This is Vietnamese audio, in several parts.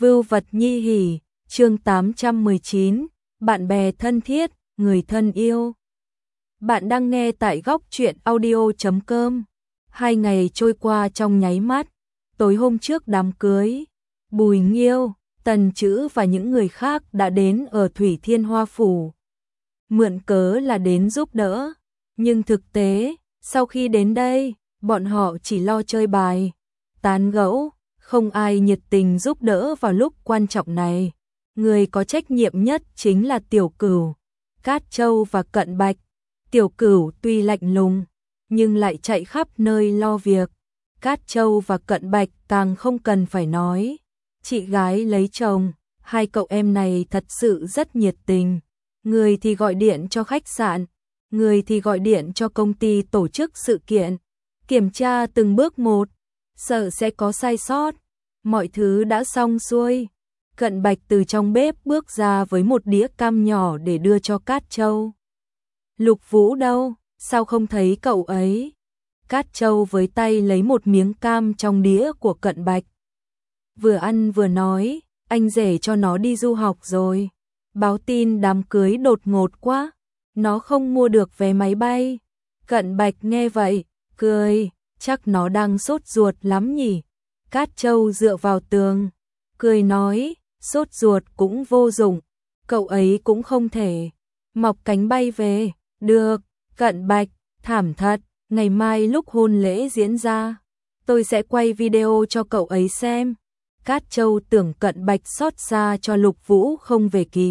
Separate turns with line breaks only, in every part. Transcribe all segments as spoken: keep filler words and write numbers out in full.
Vưu vật nhi hỉ, chương tám trăm mười chín, bạn bè thân thiết, người thân yêu. Bạn đang nghe tại góc truyện audio chấm com. Hai ngày trôi qua trong nháy mắt. Tối hôm trước đám cưới, Bùi Nghiêu, Tần Chữ và những người khác đã đến ở Thủy Thiên Hoa Phủ. Mượn cớ là đến giúp đỡ, nhưng thực tế, sau khi đến đây, bọn họ chỉ lo chơi bài, tán gẫu, không ai nhiệt tình giúp đỡ vào lúc quan trọng này. Người có trách nhiệm nhất chính là Tiểu Cửu, Cát Châu và Cận Bạch. Tiểu Cửu tuy lạnh lùng, nhưng lại chạy khắp nơi lo việc. Cát Châu và Cận Bạch càng không cần phải nói. Chị gái lấy chồng, hai cậu em này thật sự rất nhiệt tình. Người thì gọi điện cho khách sạn, người thì gọi điện cho công ty tổ chức sự kiện. Kiểm tra từng bước một, sợ sẽ có sai sót. Mọi thứ đã xong xuôi. Cận Bạch từ trong bếp bước ra với một đĩa cam nhỏ để đưa cho Cát Châu. Lục Vũ đâu, sao không thấy cậu ấy? Cát Châu với tay lấy một miếng cam trong đĩa của Cận Bạch. Vừa ăn vừa nói, anh rể cho nó đi du học rồi. Báo tin đám cưới đột ngột quá, nó không mua được vé máy bay. Cận Bạch nghe vậy, cười, chắc nó đang sốt ruột lắm nhỉ. Cát Châu dựa vào tường, cười nói, sốt ruột cũng vô dụng, cậu ấy cũng không thể mọc cánh bay về. Được, Cận Bạch, thảm thật, ngày mai lúc hôn lễ diễn ra, tôi sẽ quay video cho cậu ấy xem. Cát Châu tưởng Cận Bạch xót xa cho Lục Vũ không về kịp,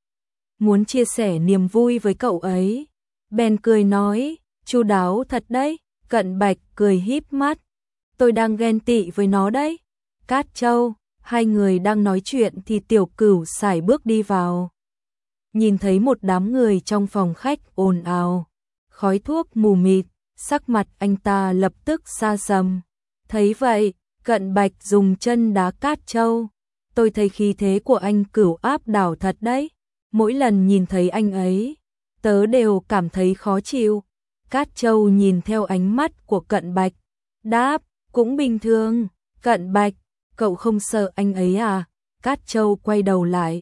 muốn chia sẻ niềm vui với cậu ấy, bèn cười nói, chu đáo thật đấy. Cận Bạch cười híp mắt, tôi đang ghen tị với nó đấy. Cát Châu, hai người đang nói chuyện thì Tiểu Cửu sải bước đi vào. Nhìn thấy một đám người trong phòng khách ồn ào, khói thuốc mù mịt, sắc mặt anh ta lập tức xa sầm. Thấy vậy, Cận Bạch dùng chân đá Cát Châu. Tôi thấy khí thế của anh Cửu áp đảo thật đấy. Mỗi lần nhìn thấy anh ấy, tớ đều cảm thấy khó chịu. Cát Châu nhìn theo ánh mắt của Cận Bạch, đáp, cũng bình thường. Cận Bạch, cậu không sợ anh ấy à? Cát Châu quay đầu lại.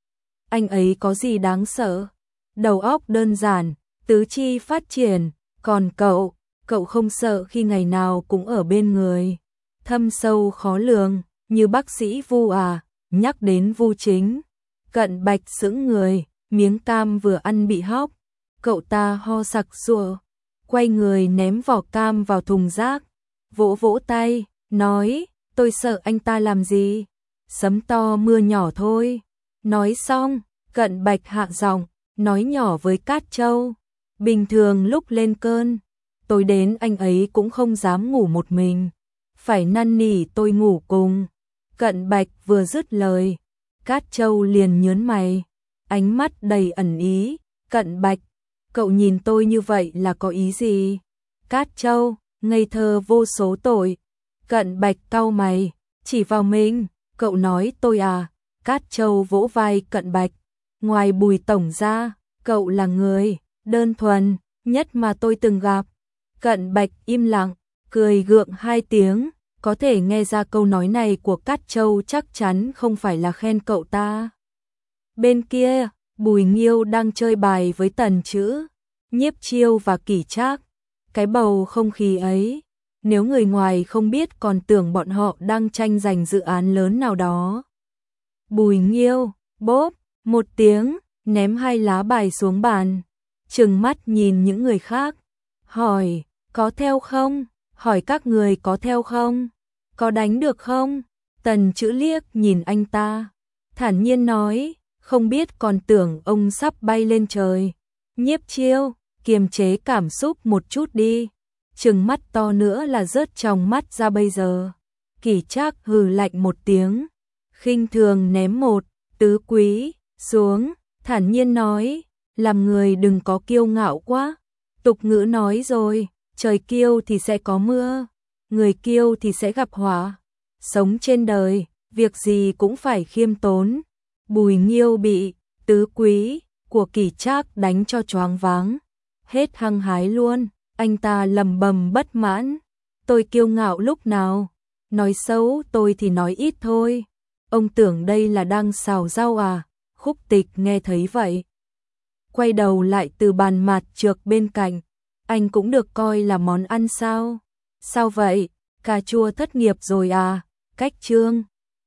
Anh ấy có gì đáng sợ? Đầu óc đơn giản, tứ chi phát triển, còn cậu, cậu không sợ khi ngày nào cũng ở bên người thâm sâu khó lường, như bác sĩ Vu à? Nhắc đến Vu Chính, Cận Bạch sững người, miếng cam vừa ăn bị hóc. Cậu ta ho sặc sụa, quay người ném vỏ cam vào thùng rác, vỗ vỗ tay, nói, tôi sợ anh ta làm gì? Sấm to mưa nhỏ thôi. Nói xong, Cận Bạch hạ giọng, nói nhỏ với Cát Châu, bình thường lúc lên cơn, tối đến anh ấy cũng không dám ngủ một mình, phải năn nỉ tôi ngủ cùng. Cận Bạch vừa dứt lời, Cát Châu liền nhớn mày, ánh mắt đầy ẩn ý. Cận Bạch, cậu nhìn tôi như vậy là có ý gì? Cát Châu, ngây thơ vô số tội. Cận Bạch cau mày, chỉ vào mình, cậu nói tôi à? Cát Châu vỗ vai Cận Bạch, ngoài Bùi tổng ra, cậu là người đơn thuần nhất mà tôi từng gặp. Cận Bạch im lặng, cười gượng hai tiếng, có thể nghe ra câu nói này của Cát Châu chắc chắn không phải là khen cậu ta. Bên kia, Bùi Nghiêu đang chơi bài với Tần Chữ, Nhiếp Chiêu và Kỷ Trác. Cái bầu không khí ấy, nếu người ngoài không biết còn tưởng bọn họ đang tranh giành dự án lớn nào đó. Bùi Nghiêu, bốp, một tiếng, ném hai lá bài xuống bàn, trừng mắt nhìn những người khác, hỏi, có theo không? Hỏi các người có theo không? Có đánh được không? Tần Chữ liếc nhìn anh ta, thản nhiên nói, không biết còn tưởng ông sắp bay lên trời. Nhiếp Chiêu, kiềm chế cảm xúc một chút đi, trừng mắt to nữa là rớt trong mắt ra bây giờ. Kỷ Trác hừ lạnh một tiếng, khinh thường ném một tứ quý xuống, thản nhiên nói, làm người đừng có kiêu ngạo quá. Tục ngữ nói rồi, trời kiêu thì sẽ có mưa, người kiêu thì sẽ gặp họa. Sống trên đời, việc gì cũng phải khiêm tốn. Bùi Nghiêu bị tứ quý của Kỷ Trác đánh cho choáng váng, hết hăng hái luôn. Anh ta lầm bầm bất mãn, tôi kiêu ngạo lúc nào? Nói xấu tôi thì nói ít thôi. ông tưởng đây là đang xào rau à? Khúc Tịch nghe thấy vậy, quay đầu lại từ bàn mạt trược bên cạnh, anh cũng được coi là món ăn sao? Sao vậy? Cà chua thất nghiệp rồi à? Cách Trương